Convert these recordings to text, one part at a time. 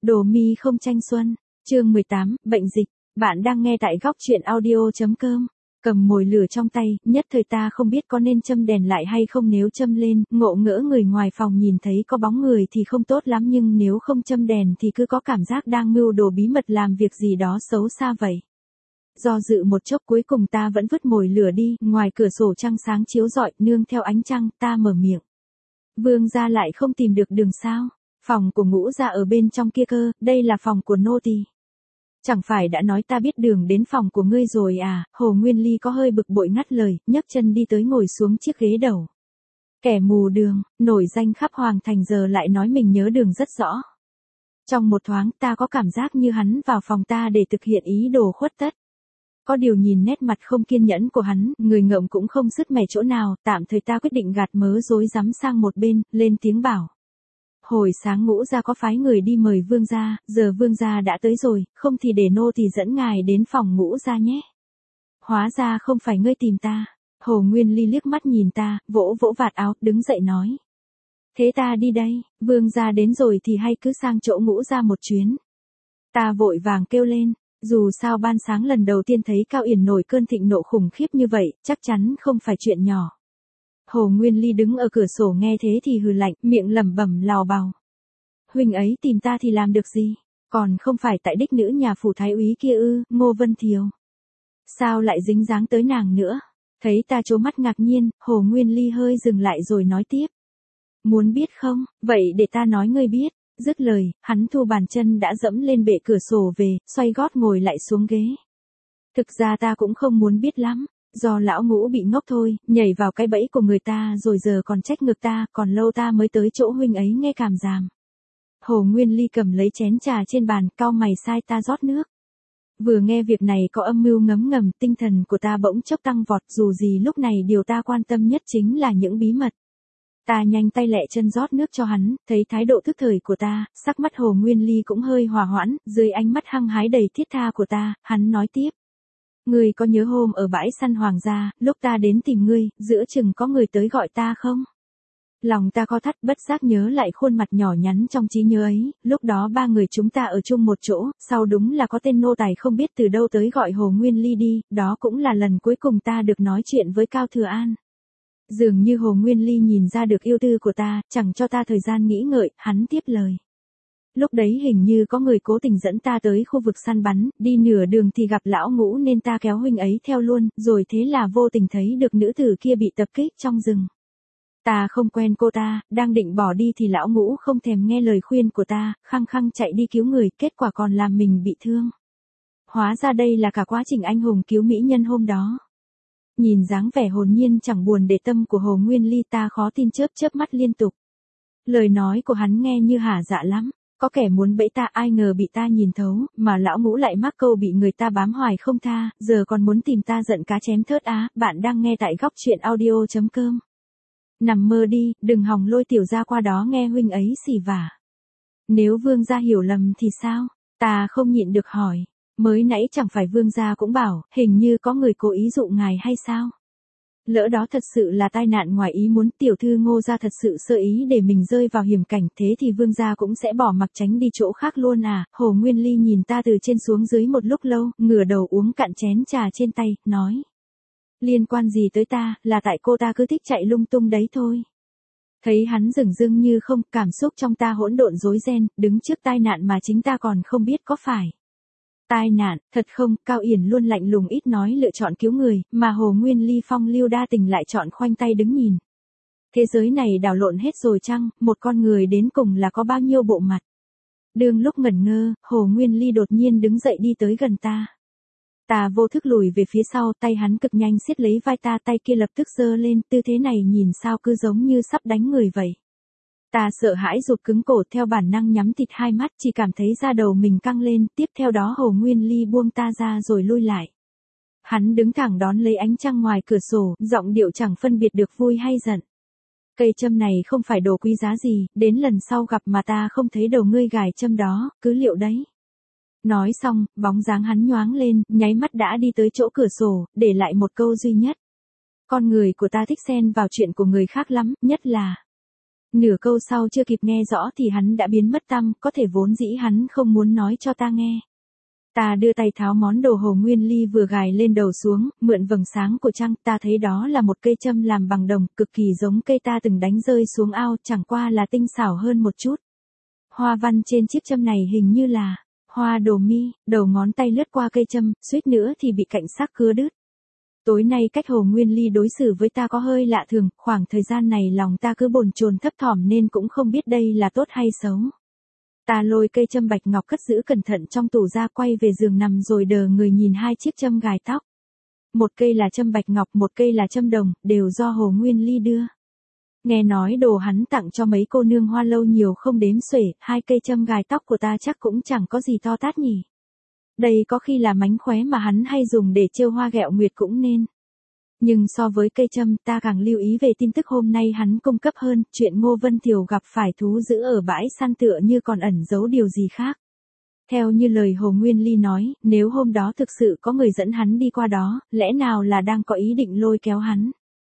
Đồ mi không tranh xuân, chương 18, bệnh dịch, bạn đang nghe tại góc truyện audio.com. Cầm mồi lửa trong tay, nhất thời ta không biết có nên châm đèn lại hay không, nếu châm lên, ngộ ngỡ người ngoài phòng nhìn thấy có bóng người thì không tốt lắm, nhưng nếu không châm đèn thì cứ có cảm giác đang mưu đồ bí mật làm việc gì đó xấu xa vậy. Do dự một chốc cuối cùng ta vẫn vứt mồi lửa đi, ngoài cửa sổ trăng sáng chiếu rọi, nương theo ánh trăng, ta mở miệng. Vương gia lại không tìm được đường sao? Phòng của Ngũ gia ở bên trong kia cơ, đây là phòng của nô tỳ. Chẳng phải đã nói ta biết đường đến phòng của ngươi rồi à? Hồ Nguyên Ly có hơi bực bội ngắt lời, nhấc chân đi tới ngồi xuống chiếc ghế đầu. Kẻ mù đường, nổi danh khắp Hoàng Thành giờ lại nói mình nhớ đường rất rõ. Trong một thoáng ta có cảm giác như hắn vào phòng ta để thực hiện ý đồ khuất tất. Có điều nhìn nét mặt không kiên nhẫn của hắn, người ngợm cũng không sứt mẻ chỗ nào, tạm thời ta quyết định gạt mớ rối rắm sang một bên, lên tiếng bảo. Hồi sáng Ngũ gia có phái người đi mời vương gia, giờ vương gia đã tới rồi, không thì để nô tỳ dẫn ngài đến phòng Ngũ gia nhé. Hóa ra không phải ngươi tìm ta. Hồ Nguyên Ly liếc mắt nhìn ta, vỗ vỗ vạt áo, đứng dậy nói. Thế ta đi đây, vương gia đến rồi thì hay cứ sang chỗ Ngũ gia một chuyến. Ta vội vàng kêu lên. Dù sao ban sáng lần đầu tiên thấy Cao Yển nổi cơn thịnh nộ khủng khiếp như vậy, chắc chắn không phải chuyện nhỏ. Hồ Nguyên Ly đứng ở cửa sổ nghe thế thì hừ lạnh, miệng lẩm bẩm lào bào. Huynh ấy tìm ta thì làm được gì? Còn không phải tại đích nữ nhà phủ thái úy kia ư? Ngô Vân Thiều. Sao lại dính dáng tới nàng nữa? Thấy ta trố mắt ngạc nhiên, Hồ Nguyên Ly hơi dừng lại rồi nói tiếp. Muốn biết không? Vậy để ta nói ngươi biết. Dứt lời, hắn thu bàn chân đã dẫm lên bệ cửa sổ về, xoay gót ngồi lại xuống ghế. Thực ra ta cũng không muốn biết lắm, do lão Ngũ bị ngốc thôi, nhảy vào cái bẫy của người ta rồi giờ còn trách ngược ta, còn lâu ta mới tới chỗ huynh ấy nghe cảm giảm. Hồ Nguyên Ly cầm lấy chén trà trên bàn, cau mày sai ta rót nước. Vừa nghe việc này có âm mưu ngấm ngầm, tinh thần của ta bỗng chốc tăng vọt, dù gì lúc này điều ta quan tâm nhất chính là những bí mật. Ta nhanh tay lẹ chân rót nước cho hắn, thấy thái độ thức thời của ta, sắc mắt Hồ Nguyên Ly cũng hơi hòa hoãn, dưới ánh mắt hăng hái đầy thiết tha của ta, hắn nói tiếp. Ngươi có nhớ hôm ở bãi săn Hoàng gia, lúc ta đến tìm ngươi, giữa chừng có người tới gọi ta không? Lòng ta co thắt bất giác nhớ lại khuôn mặt nhỏ nhắn trong trí nhớ ấy, lúc đó ba người chúng ta ở chung một chỗ, sau đúng là có tên nô tài không biết từ đâu tới gọi Hồ Nguyên Ly đi, đó cũng là lần cuối cùng ta được nói chuyện với Cao Thừa An. Dường như Hồ Nguyên Ly nhìn ra được yêu tư của ta, chẳng cho ta thời gian nghĩ ngợi, hắn tiếp lời. Lúc đấy hình như có người cố tình dẫn ta tới khu vực săn bắn, đi nửa đường thì gặp lão Ngũ nên ta kéo huynh ấy theo luôn, rồi thế là vô tình thấy được nữ tử kia bị tập kích trong rừng. Ta không quen cô ta, đang định bỏ đi thì lão Ngũ không thèm nghe lời khuyên của ta, khăng khăng chạy đi cứu người, kết quả còn làm mình bị thương. Hóa ra đây là cả quá trình anh hùng cứu mỹ nhân hôm đó. Nhìn dáng vẻ hồn nhiên chẳng buồn để tâm của Hồ Nguyên Ly ta khó tin chớp mắt liên tục. Lời nói của hắn nghe như hả dạ lắm, có kẻ muốn bẫy ta ai ngờ bị ta nhìn thấu, mà lão Ngũ lại mắc câu bị người ta bám hoài không tha, giờ còn muốn tìm ta giận cá chém thớt á, bạn đang nghe tại góc truyện audio.com. Nằm mơ đi, đừng hòng lôi tiểu gia qua đó nghe huynh ấy xỉ vả. Nếu vương gia hiểu lầm thì sao? Ta không nhịn được hỏi. Mới nãy chẳng phải vương gia cũng bảo, hình như có người cố ý dụ ngài hay sao? Lỡ đó thật sự là tai nạn ngoài ý muốn, tiểu thư Ngô gia thật sự sơ ý để mình rơi vào hiểm cảnh, thế thì vương gia cũng sẽ bỏ mặc tránh đi chỗ khác luôn à? Hồ Nguyên Ly nhìn ta từ trên xuống dưới một lúc lâu, ngửa đầu uống cạn chén trà trên tay, nói. Liên quan gì tới ta, là tại cô ta cứ thích chạy lung tung đấy thôi. Thấy hắn dửng dưng như không, cảm xúc trong ta hỗn độn rối ren, đứng trước tai nạn mà chính ta còn không biết có phải. Tai nạn, thật không? Cao Yển luôn lạnh lùng ít nói lựa chọn cứu người, mà Hồ Nguyên Ly phong lưu đa tình lại chọn khoanh tay đứng nhìn. Thế giới này đảo lộn hết rồi chăng, một con người đến cùng là có bao nhiêu bộ mặt? Đương lúc ngẩn ngơ, Hồ Nguyên Ly đột nhiên đứng dậy đi tới gần ta. Ta vô thức lùi về phía sau, tay hắn cực nhanh siết lấy vai ta, tay kia lập tức giơ lên, tư thế này nhìn sao cứ giống như sắp đánh người vậy. Ta sợ hãi rụt cứng cổ, theo bản năng nhắm thịt hai mắt, chỉ cảm thấy da đầu mình căng lên, tiếp theo đó Hồ Nguyên Ly buông ta ra rồi lui lại. Hắn đứng thẳng đón lấy ánh trăng ngoài cửa sổ, giọng điệu chẳng phân biệt được vui hay giận. Cây châm này không phải đồ quý giá gì, đến lần sau gặp mà ta không thấy đầu ngươi gài châm đó, cứ liệu đấy. Nói xong, bóng dáng hắn nhoáng lên, nháy mắt đã đi tới chỗ cửa sổ, để lại một câu duy nhất. Con người của ta thích xen vào chuyện của người khác lắm, nhất là Nửa câu sau chưa kịp nghe rõ thì hắn đã biến mất tăm, có thể vốn dĩ hắn không muốn nói cho ta nghe. Ta đưa tay tháo món đồ Hồ Nguyên Ly vừa gài lên đầu xuống, mượn vầng sáng của trăng, ta thấy đó là một cây châm làm bằng đồng, cực kỳ giống cây ta từng đánh rơi xuống ao, chẳng qua là tinh xảo hơn một chút. Hoa văn trên chiếc châm này hình như là hoa đồ mi, đầu ngón tay lướt qua cây châm, suýt nữa thì bị cạnh sắc cưa đứt. Tối nay cách Hồ Nguyên Ly đối xử với ta có hơi lạ thường, khoảng thời gian này lòng ta cứ bồn chồn thấp thỏm nên cũng không biết đây là tốt hay xấu. Ta lôi cây châm bạch ngọc cất giữ cẩn thận trong tủ ra, quay về giường nằm rồi đờ người nhìn hai chiếc châm gài tóc. Một cây là châm bạch ngọc, một cây là châm đồng, đều do Hồ Nguyên Ly đưa. Nghe nói đồ hắn tặng cho mấy cô nương Hoa Lâu nhiều không đếm xuể, hai cây châm gài tóc của ta chắc cũng chẳng có gì to tát nhỉ. Đây có khi là mánh khóe mà hắn hay dùng để trêu hoa ghẹo nguyệt cũng nên. Nhưng so với cây châm, ta càng lưu ý về tin tức hôm nay hắn cung cấp hơn, chuyện Ngô Vân Thiều gặp phải thú dữ ở bãi săn tựa như còn ẩn giấu điều gì khác. Theo như lời Hồ Nguyên Ly nói, nếu hôm đó thực sự có người dẫn hắn đi qua đó, lẽ nào là đang có ý định lôi kéo hắn.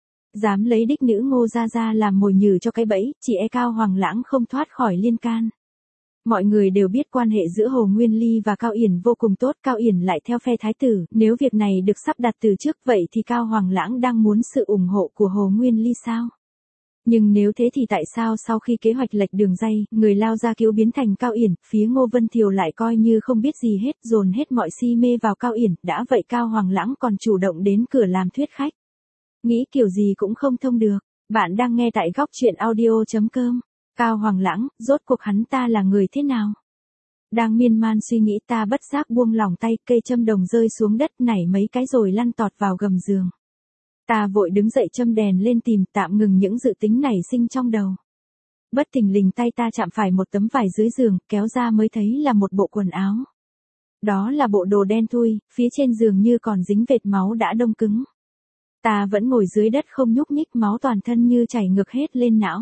Dám lấy đích nữ Ngô Gia Gia làm mồi nhử cho cái bẫy, chỉ e Cao Hoàng Lãng không thoát khỏi liên can. Mọi người đều biết quan hệ giữa Hồ Nguyên Ly và Cao Yển vô cùng tốt, Cao Yển lại theo phe thái tử, nếu việc này được sắp đặt từ trước vậy thì Cao Hoàng Lãng đang muốn sự ủng hộ của Hồ Nguyên Ly sao? Nhưng nếu thế thì tại sao sau khi kế hoạch lệch đường ray, người lao ra cứu biến thành Cao Yển, phía Ngô Vân Thiều lại coi như không biết gì hết, dồn hết mọi si mê vào Cao Yển, đã vậy Cao Hoàng Lãng còn chủ động đến cửa làm thuyết khách. Nghĩ kiểu gì cũng không thông được. Bạn đang nghe tại góc truyện audio.com. Cao Hoàng Lãng, rốt cuộc hắn ta là người thế nào? Đang miên man suy nghĩ ta bất giác buông lỏng tay, cây châm đồng rơi xuống đất nảy mấy cái rồi lăn tọt vào gầm giường. Ta vội đứng dậy châm đèn lên tìm, tạm ngừng những dự tính nảy sinh trong đầu. Bất thình lình tay ta chạm phải một tấm vải dưới giường, kéo ra mới thấy là một bộ quần áo. Đó là bộ đồ đen thui, phía trên giường như còn dính vệt máu đã đông cứng. Ta vẫn ngồi dưới đất không nhúc nhích, máu toàn thân như chảy ngược hết lên não.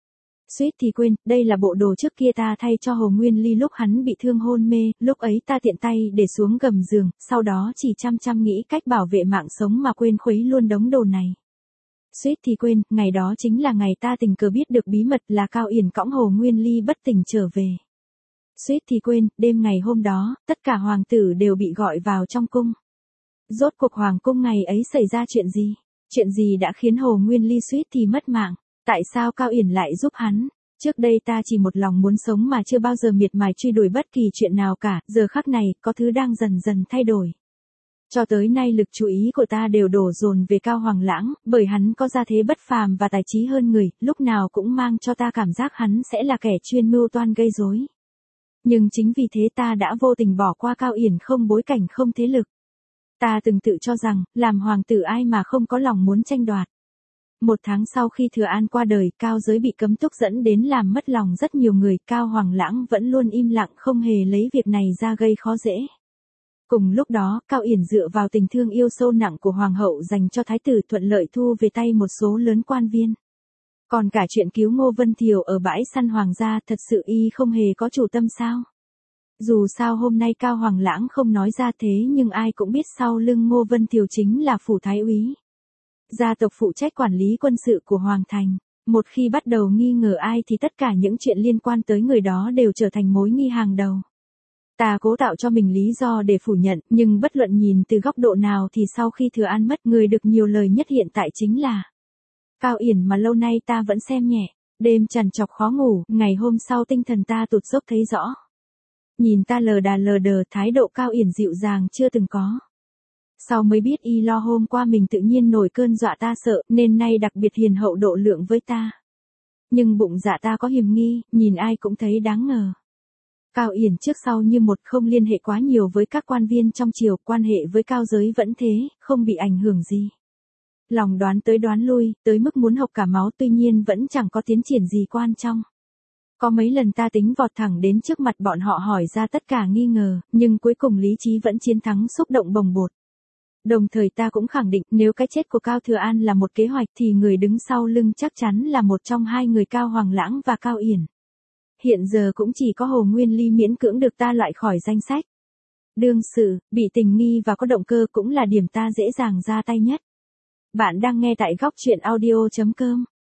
Suýt thì quên, đây là bộ đồ trước kia ta thay cho Hồ Nguyên Ly lúc hắn bị thương hôn mê, lúc ấy ta tiện tay để xuống gầm giường, sau đó chỉ chăm nghĩ cách bảo vệ mạng sống mà quên khuấy luôn đống đồ này. Suýt thì quên, ngày đó chính là ngày ta tình cờ biết được bí mật là Cao Yển cõng Hồ Nguyên Ly bất tỉnh trở về. Suýt thì quên, đêm ngày hôm đó, tất cả hoàng tử đều bị gọi vào trong cung. Rốt cuộc hoàng cung ngày ấy xảy ra chuyện gì? Chuyện gì đã khiến Hồ Nguyên Ly suýt thì mất mạng? Tại sao Cao Yển lại giúp hắn? Trước đây ta chỉ một lòng muốn sống mà chưa bao giờ miệt mài truy đuổi bất kỳ chuyện nào cả, giờ khắc này, có thứ đang dần dần thay đổi. Cho tới nay lực chú ý của ta đều đổ dồn về Cao Hoàng Lãng, bởi hắn có gia thế bất phàm và tài trí hơn người, lúc nào cũng mang cho ta cảm giác hắn sẽ là kẻ chuyên mưu toan gây rối. Nhưng chính vì thế ta đã vô tình bỏ qua Cao Yển không bối cảnh không thế lực. Ta từng tự cho rằng, làm hoàng tử ai mà không có lòng muốn tranh đoạt. Một tháng sau khi Thừa An qua đời, Cao giới bị cấm túc dẫn đến làm mất lòng rất nhiều người, Cao Hoàng Lãng vẫn luôn im lặng không hề lấy việc này ra gây khó dễ. Cùng lúc đó, Cao Yển dựa vào tình thương yêu sâu nặng của Hoàng hậu dành cho Thái tử thuận lợi thu về tay một số lớn quan viên. Còn cả chuyện cứu Ngô Vân Thiều ở bãi săn Hoàng gia thật sự y không hề có chủ tâm sao? Dù sao hôm nay Cao Hoàng Lãng không nói ra thế nhưng ai cũng biết sau lưng Ngô Vân Thiều chính là phủ thái úy. Gia tộc phụ trách quản lý quân sự của Hoàng thành. Một khi bắt đầu nghi ngờ ai thì tất cả những chuyện liên quan tới người đó đều trở thành mối nghi hàng đầu. Ta cố tạo cho mình lý do để phủ nhận, nhưng bất luận nhìn từ góc độ nào thì sau khi Thừa An mất, người được nhiều lời nhất hiện tại chính là Cao Yển mà lâu nay ta vẫn xem nhẹ. Đêm trằn trọc khó ngủ, ngày hôm sau tinh thần ta tụt dốc thấy rõ. Nhìn ta lờ đờ, thái độ Cao Yển dịu dàng chưa từng có. Sau mới biết y lo hôm qua mình tự nhiên nổi cơn dọa ta sợ, nên nay đặc biệt hiền hậu độ lượng với ta. Nhưng bụng dạ ta có hiềm nghi, nhìn ai cũng thấy đáng ngờ. Cao Yển trước sau như một không liên hệ quá nhiều với các quan viên trong triều, quan hệ với Cao giới vẫn thế, không bị ảnh hưởng gì. Lòng đoán tới đoán lui, tới mức muốn hộc cả máu, tuy nhiên vẫn chẳng có tiến triển gì quan trọng. Có mấy lần ta tính vọt thẳng đến trước mặt bọn họ hỏi ra tất cả nghi ngờ, nhưng cuối cùng lý trí vẫn chiến thắng xúc động bồng bột. Đồng thời ta cũng khẳng định nếu cái chết của Cao Thừa An là một kế hoạch thì người đứng sau lưng chắc chắn là một trong hai người Cao Hoàng Lãng và Cao Yển. Hiện giờ cũng chỉ có Hồ Nguyên Ly miễn cưỡng được ta loại khỏi danh sách. Đương sự, bị tình nghi và có động cơ cũng là điểm ta dễ dàng ra tay nhất. Bạn đang nghe tại góc truyện audio.com.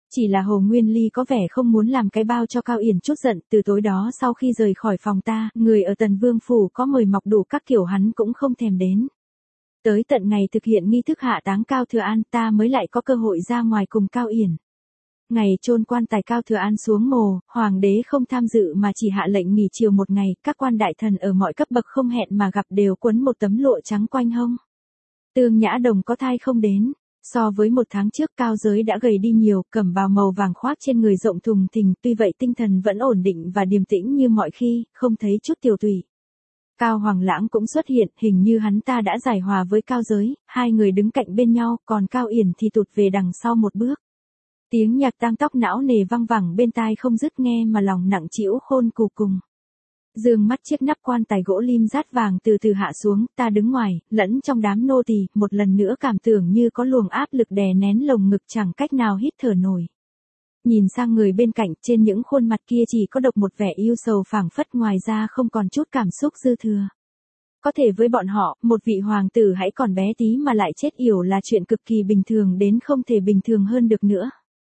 Chỉ là Hồ Nguyên Ly có vẻ không muốn làm cái bao cho Cao Yển chút giận, từ tối đó sau khi rời khỏi phòng ta, người ở Tần Vương Phủ có mời mọc đủ các kiểu hắn cũng không thèm đến. Tới tận ngày thực hiện nghi thức hạ táng Cao Thừa An ta mới lại có cơ hội ra ngoài cùng Cao Yển. Ngày chôn quan tài Cao Thừa An xuống mồ, hoàng đế không tham dự mà chỉ hạ lệnh nghỉ chiều một ngày, các quan đại thần ở mọi cấp bậc không hẹn mà gặp đều quấn một tấm lụa trắng quanh hông. Tương Nhã Đồng có thai không đến. So với một tháng trước Cao Giới đã gầy đi nhiều, cẩm bào màu vàng khoác trên người rộng thùng thình, tuy vậy tinh thần vẫn ổn định và điềm tĩnh như mọi khi, không thấy chút tiều tụy. Cao Hoàng Lãng cũng xuất hiện, hình như hắn ta đã giải hòa với Cao Giới, hai người đứng cạnh bên nhau, còn Cao Yển thì tụt về đằng sau một bước. Tiếng nhạc tang tóc não nề văng vẳng bên tai không dứt nghe mà lòng nặng trĩu khôn cù cùng. Dương mắt chiếc nắp quan tài gỗ lim rát vàng từ từ hạ xuống, ta đứng ngoài, lẫn trong đám nô tỳ, một lần nữa cảm tưởng như có luồng áp lực đè nén lồng ngực chẳng cách nào hít thở nổi. Nhìn sang người bên cạnh, trên những khuôn mặt kia chỉ có độc một vẻ yêu sầu phảng phất, ngoài ra không còn chút cảm xúc dư thừa. Có thể với bọn họ, một vị hoàng tử hãy còn bé tí mà lại chết yểu là chuyện cực kỳ bình thường đến không thể bình thường hơn được nữa.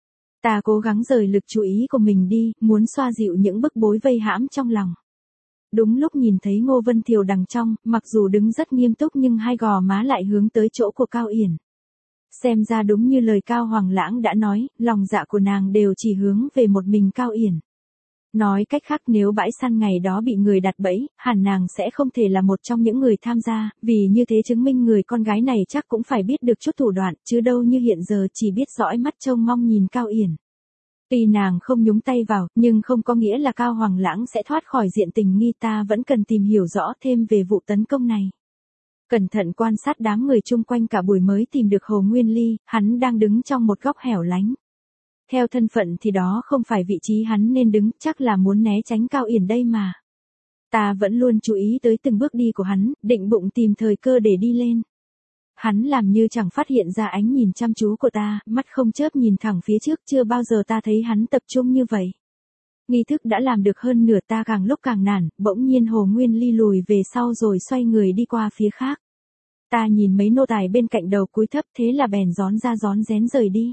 Ta cố gắng rời lực chú ý của mình đi, muốn xoa dịu những bức bối vây hãm trong lòng. Đúng lúc nhìn thấy Ngô Vân Thiều đằng trong, mặc dù đứng rất nghiêm túc nhưng hai gò má lại hướng tới chỗ của Cao Yển. Xem ra đúng như lời Cao Hoàng Lãng đã nói, lòng dạ của nàng đều chỉ hướng về một mình Cao Yển. Nói cách khác, nếu bãi săn ngày đó bị người đặt bẫy, hẳn nàng sẽ không thể là một trong những người tham gia, vì như thế chứng minh người con gái này chắc cũng phải biết được chút thủ đoạn, chứ đâu như hiện giờ chỉ biết dõi mắt trông mong nhìn Cao Yển. Tuy nàng không nhúng tay vào, nhưng không có nghĩa là Cao Hoàng Lãng sẽ thoát khỏi diện tình nghi, ta vẫn cần tìm hiểu rõ thêm về vụ tấn công này. Cẩn thận quan sát đám người chung quanh cả buổi mới tìm được Hồ Nguyên Ly, hắn đang đứng trong một góc hẻo lánh. Theo thân phận thì đó không phải vị trí hắn nên đứng, chắc là muốn né tránh Cao Yển đây mà. Ta vẫn luôn chú ý tới từng bước đi của hắn, định bụng tìm thời cơ để đi lên. Hắn làm như chẳng phát hiện ra ánh nhìn chăm chú của ta, mắt không chớp nhìn thẳng phía trước, chưa bao giờ ta thấy hắn tập trung như vậy. Nghi thức đã làm được hơn nửa, ta càng lúc càng nản, bỗng nhiên Hồ Nguyên Ly lùi về sau rồi xoay người đi qua phía khác. Ta nhìn mấy nô tài bên cạnh đầu cúi thấp, thế là bèn rón ra rón rén rời đi.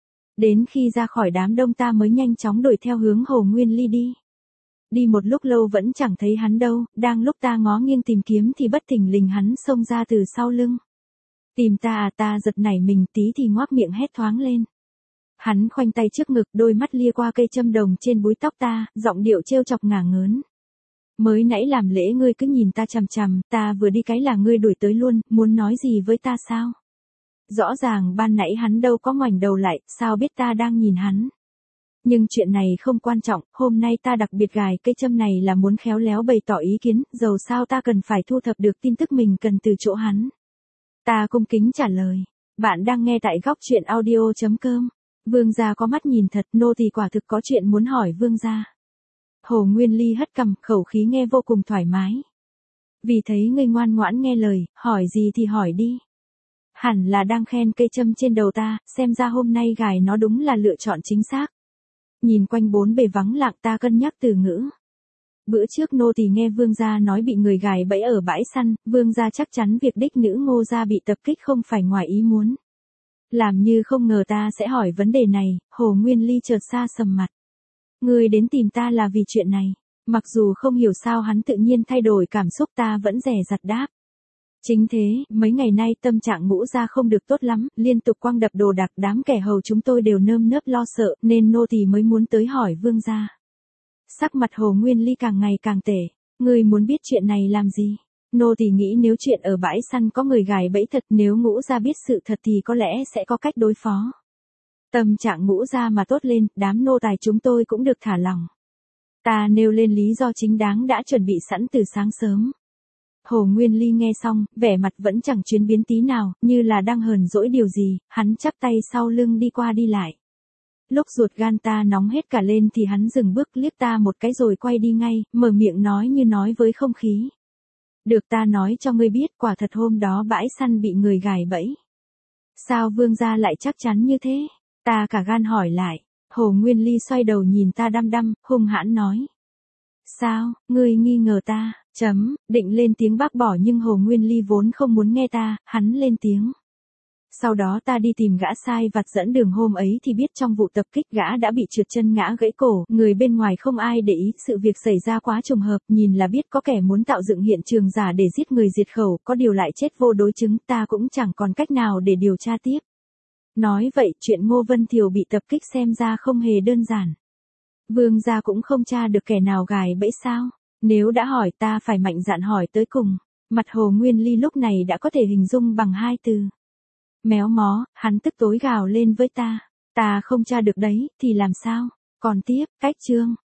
Đến khi ra khỏi đám đông ta mới nhanh chóng đuổi theo hướng Hồ Nguyên Ly đi. Đi một lúc lâu vẫn chẳng thấy hắn đâu, đang lúc ta ngó nghiêng tìm kiếm thì bất thình lình hắn xông ra từ sau lưng. Tìm ta à? Ta giật nảy mình, tí thì ngoác miệng hét thoáng lên. Hắn khoanh tay trước ngực, đôi mắt lia qua cây châm đồng trên búi tóc ta, giọng điệu trêu chọc ngả ngớn. Mới nãy làm lễ ngươi cứ nhìn ta chằm chằm, ta vừa đi cái là ngươi đuổi tới luôn, muốn nói gì với ta sao? Rõ ràng ban nãy hắn đâu có ngoảnh đầu lại, sao biết ta đang nhìn hắn? Nhưng chuyện này không quan trọng, hôm nay ta đặc biệt gài cây châm này là muốn khéo léo bày tỏ ý kiến, dầu sao ta cần phải thu thập được tin tức mình cần từ chỗ hắn. Ta cung kính trả lời. Bạn đang nghe tại góc truyện audio.com. Vương gia có mắt nhìn thật, nô tỳ quả thực có chuyện muốn hỏi vương gia. Hồ Nguyên Ly hất cằm, khẩu khí nghe vô cùng thoải mái. Vì thấy ngươi ngoan ngoãn nghe lời, hỏi gì thì hỏi đi. Hẳn là đang khen cây châm trên đầu ta, xem ra hôm nay gài nó đúng là lựa chọn chính xác. Nhìn quanh bốn bề vắng lặng, ta cân nhắc từ ngữ. Bữa trước nô tỳ nghe vương gia nói bị người gài bẫy ở bãi săn, vương gia chắc chắn việc đích nữ Ngô gia bị tập kích không phải ngoài ý muốn. Làm như không ngờ ta sẽ hỏi vấn đề này, Hồ Nguyên Ly chợt xa sầm mặt. Ngươi đến tìm ta là vì chuyện này. Mặc dù không hiểu sao hắn tự nhiên thay đổi cảm xúc, ta vẫn dè dặt đáp. Chính thế, mấy ngày nay tâm trạng Ngũ gia không được tốt lắm, liên tục quăng đập đồ đạc, đám kẻ hầu chúng tôi đều nơm nớp lo sợ, nên nô tỳ mới muốn tới hỏi vương gia. Sắc mặt Hồ Nguyên Ly càng ngày càng tệ. Ngươi muốn biết chuyện này làm gì? Nô tỳ nghĩ nếu chuyện ở bãi săn có người gài bẫy thật, nếu Ngũ gia biết sự thật thì có lẽ sẽ có cách đối phó. Tâm trạng Ngũ gia mà tốt lên, đám nô tài chúng tôi cũng được thả lỏng. Ta nêu lên lý do chính đáng đã chuẩn bị sẵn từ sáng sớm. Hồ Nguyên Ly nghe xong, vẻ mặt vẫn chẳng chuyển biến tí nào, như là đang hờn dỗi điều gì, hắn chắp tay sau lưng đi qua đi lại. Lúc ruột gan ta nóng hết cả lên thì hắn dừng bước liếc ta một cái rồi quay đi ngay, mở miệng nói như nói với không khí. Được, ta nói cho ngươi biết, quả thật hôm đó bãi săn bị người gài bẫy. Sao vương gia lại chắc chắn như thế? Ta cả gan hỏi lại. Hồ Nguyên Ly xoay đầu nhìn ta đăm đăm, hung hãn nói. Sao, ngươi nghi ngờ ta? Định lên tiếng bác bỏ nhưng Hồ Nguyên Ly vốn không muốn nghe ta, hắn lên tiếng. Sau đó ta đi tìm gã sai vặt dẫn đường hôm ấy thì biết trong vụ tập kích gã đã bị trượt chân ngã gãy cổ, người bên ngoài không ai để ý, sự việc xảy ra quá trùng hợp, nhìn là biết có kẻ muốn tạo dựng hiện trường giả để giết người diệt khẩu, có điều lại chết vô đối chứng, ta cũng chẳng còn cách nào để điều tra tiếp. Nói vậy, chuyện Ngô Vân Thiều bị tập kích xem ra không hề đơn giản. Vương gia cũng không tra được kẻ nào gài bẫy sao? Nếu đã hỏi ta phải mạnh dạn hỏi tới cùng. Mặt Hồ Nguyên Ly lúc này đã có thể hình dung bằng 2 từ. Méo mó, hắn tức tối gào lên với ta. Ta không tra được đấy, thì làm sao? Còn tiếp, cách chương.